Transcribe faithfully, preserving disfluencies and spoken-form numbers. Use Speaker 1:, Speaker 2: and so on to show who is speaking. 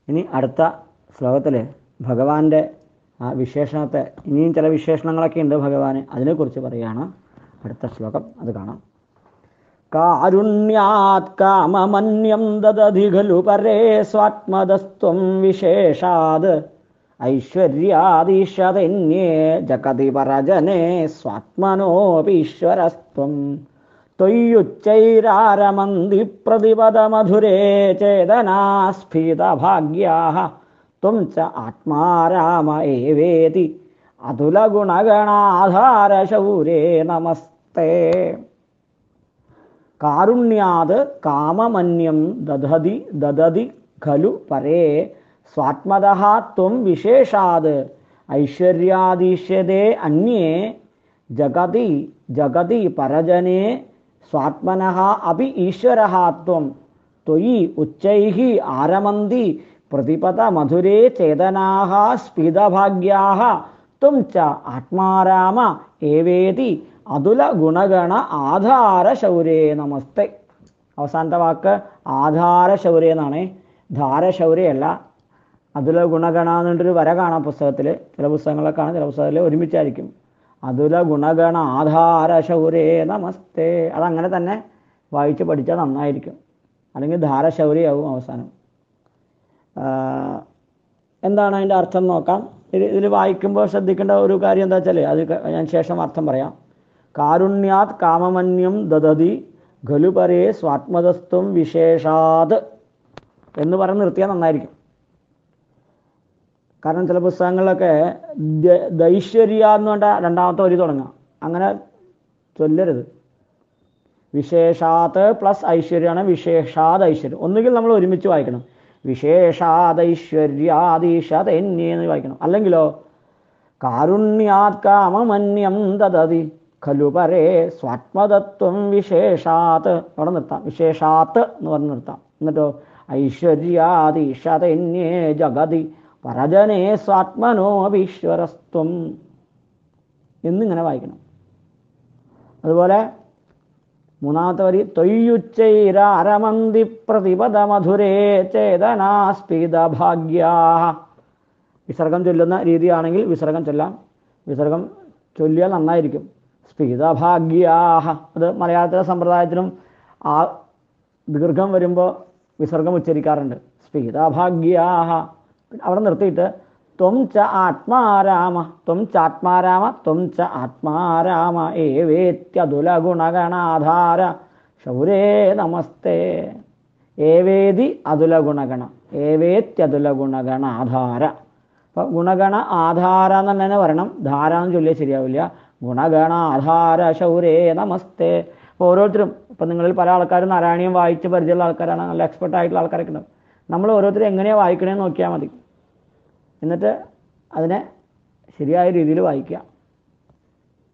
Speaker 1: ഇനി അടുത്ത ശ്ലോകത്തിൽ ഭഗവാന്റെ ആ വിശേഷണത്തെ, ഇനിയും ചില വിശേഷണങ്ങളൊക്കെ ഉണ്ട് ഭഗവാന്, അതിനെക്കുറിച്ച് പറയുകയാണ് അടുത്ത ശ്ലോകം. അത് കാണാം. കാരുണ്യാത് കാമമന്യം ദദതി ഖലു പരേ സ്വാത്മദസ്ത്വം വിശേഷാത് ഐശ്വര്യാദീശതന്യേ ജഗതി പരജനേ സ്വാത്മനോപീശ്വരസ്ത്വം ത്വയ്യുച്ചൈരാരമന്തി പ്രതിപദമധുരേ ചേതനാസ്ഫീതഭാഗ്യാഃ ത്വം ച ആത്മാരാമ ഏവേതി അതുലഗുണഗണാധാരശൗരേ നമസ്തേ. കാരുണ്യാത് കാമമന്യം ദദതി ദദതി ഖലു പരേ സ്വാത്മതഃ ത്വം വിശേഷാത് ഐശ്വര്യാദീശ്യതേ അന്യേ ജഗതി ജഗതി പരജനേ സ്വാത്മനഃ അപി ഈശ്വരഃ ത്വം ത്വയി ഉച്ചൈഃ ആരമന്തി പ്രതിപദ മധുരേ ചേതനാഃ സ്ഫീതഭാഗ്യാഃ ത്വം ച ആത്മാരാമ ഏവേതി അതുല ഗുണഗണ ആധാരശൗരേ നമസ്തേ. അവസാനത്തെ വാക്ക് ആധാരശൗരേ എന്നാണ്, ധാരശൗര്യല്ല. അതുല ഗുണഗണ എന്നുള്ളൊരു വര കാണാം പുസ്തകത്തിൽ, ചില പുസ്തകങ്ങളൊക്കെ കാണാം, ചില പുസ്തകത്തിൽ ഒരുമിച്ചായിരിക്കും. അതുല ഗുണഗണ ആധാരശൗരേ നമസ്തേ. അതങ്ങനെ തന്നെ വായിച്ച് പഠിച്ചാൽ നന്നായിരിക്കും, അല്ലെങ്കിൽ ധാരശൗര്യയാവും അവസാനം. എന്താണ് അതിൻ്റെ അർത്ഥം നോക്കാം. ഇത് ഇതിൽ വായിക്കുമ്പോൾ ശ്രദ്ധിക്കേണ്ട ഒരു കാര്യം എന്താ വെച്ചാൽ, അത് ഞാൻ ശേഷം അർത്ഥം പറയാം. കാരുണ്യാത് കാമമന്യം ദദതി ഖലു പരേ സ്വാത്മതസ്ത്വം വിശേഷാത് എന്ന് പറഞ്ഞ് നിർത്തിയാൽ നന്നായിരിക്കും. കാരണം ചില പുസ്തകങ്ങളിലൊക്കെ ദൈശ്വര്യ എന്ന് വേണ്ട രണ്ടാമത്തെ വരി തുടങ്ങാം, അങ്ങനെ ചൊല്ലരുത്. വിശേഷാത് പ്ലസ് ഐശ്വര്യമാണ് വിശേഷാത് ഐശ്വര്യം. ഒന്നുകിൽ നമ്മൾ ഒരുമിച്ച് വായിക്കണം, വിശേഷാദൈശ്വര്യാദീശതന്യേ എന്ന് വായിക്കണം. അല്ലെങ്കിലോ കാരുണ്യാത് കാമമന്യം ദദതി ഖലു പരേ സ്വാത്മതത്വം വിശേഷാത്, അവിടെ നിർത്താം, വിശേഷാത്ത് എന്ന് പറഞ്ഞ് നിർത്താം. എന്നിട്ടോ ഐശ്വര്യാദീശതന്യേ ജഗതി പരജനേ സ്വാത്മനോപീശ്വരസ്ത്വം എന്നിങ്ങനെ വായിക്കണം. അതുപോലെ മൂന്നാമത്തെ വരി ത്വയ്യുച്ചൈരാരമന്തി പ്രതിപദ മധുരേ ചേതനാസ്ഫീതഭാഗ്യാഃ. വിസർഗം ചൊല്ലുന്ന രീതിയാണെങ്കിൽ വിസർഗം ചൊല്ലാം, വിസർഗം ചൊല്ലിയാൽ നന്നായിരിക്കും. സ്ഫീതഭാഗ്യാഃ, അത് മലയാളത്തിലെ സമ്പ്രദായത്തിലും ആ ദീർഘം വരുമ്പോൾ വിസർഗം ഉച്ചരിക്കാറുണ്ട്. സ്ഫീതഭാഗ്യാഃ അവിടെ നിർത്തിയിട്ട് ത്വം ച ആത്മാരാമ, ത്വം ചാത്മാരാമ, ത്വം ച ആത്മാരാമ ഏവേത്യതുല ഗുണഗണാധാര ശൗരേ നമസ്തേ. ഏവേതി അതുല ഗുണഗണ, ഏവേത്യതുല ഗുണഗണാധാര. അപ്പം ഗുണഗണ ആധാര എന്ന് തന്നെ പറയണം, ധാര എന്ന് ചൊല്ലിയാൽ ശരിയാവില്ല. ഗുണഗണാധാര ശൗരേ നമസ്തേ. അപ്പോൾ ഓരോരുത്തരും, ഇപ്പം നിങ്ങളിൽ പല ആൾക്കാരും നാരായണീയം വായിച്ച് പരിചയമുള്ള ആൾക്കാരാണ്, നല്ല എക്സ്പെർട്ട് ആയിട്ടുള്ള ആൾക്കാരൊക്കെ ഉണ്ടാവും. നമ്മൾ ഓരോരുത്തരും എങ്ങനെയാണ് വായിക്കണമെന്ന് നോക്കിയാൽ മതി, എന്നിട്ട് അതിനെ ശരിയായ രീതിയിൽ വായിക്കുക.